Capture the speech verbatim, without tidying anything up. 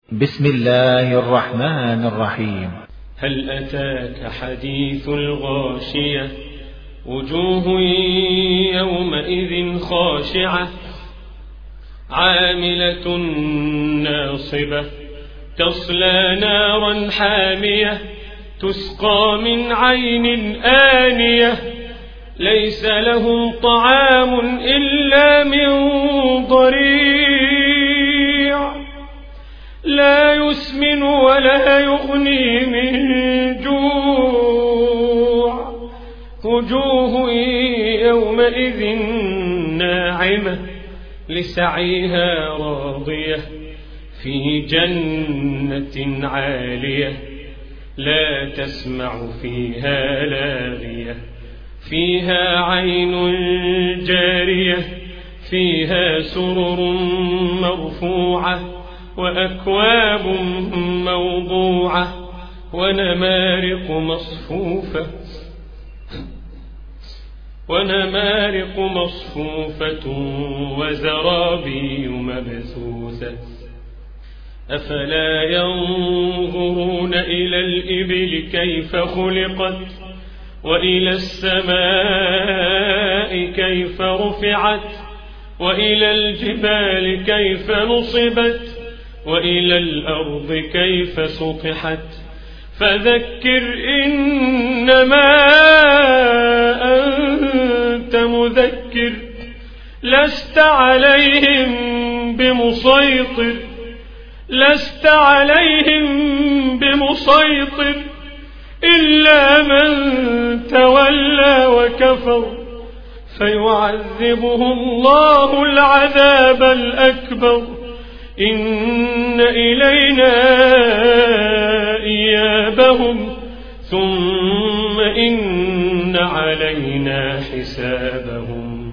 بسم الله الرحمن الرحيم. هل أتاك حديث الغاشية؟ وجوه يومئذ خاشعة عاملة ناصبة تصلى نارا حامية تسقى من عين آنية ليس لهم طعام إلا من ضريع لا يسمن ولا يغني من جوع وجوه يومئذ ناعمة لسعيها راضية في جنة عالية لا تسمع فيها لاغية فيها عين جارية فيها سرر مرفوعة وأكواب موضوعة ونمارق مصفوفة ونمارق مصفوفة وزرابي مبثوثة أفلا ينظرون إلى الإبل كيف خلقت وإلى السماء كيف رفعت وإلى الجبال كيف نصبت وإلى الأرض كيف سطحت فذكر إنما أنت مذكر لست عليهم بمسيطر لست عليهم بمسيطر إلا من تولى وكفر فيعذبه الله العذاب الأكبر إن إلينا إيابهم ثم إن علينا حسابهم.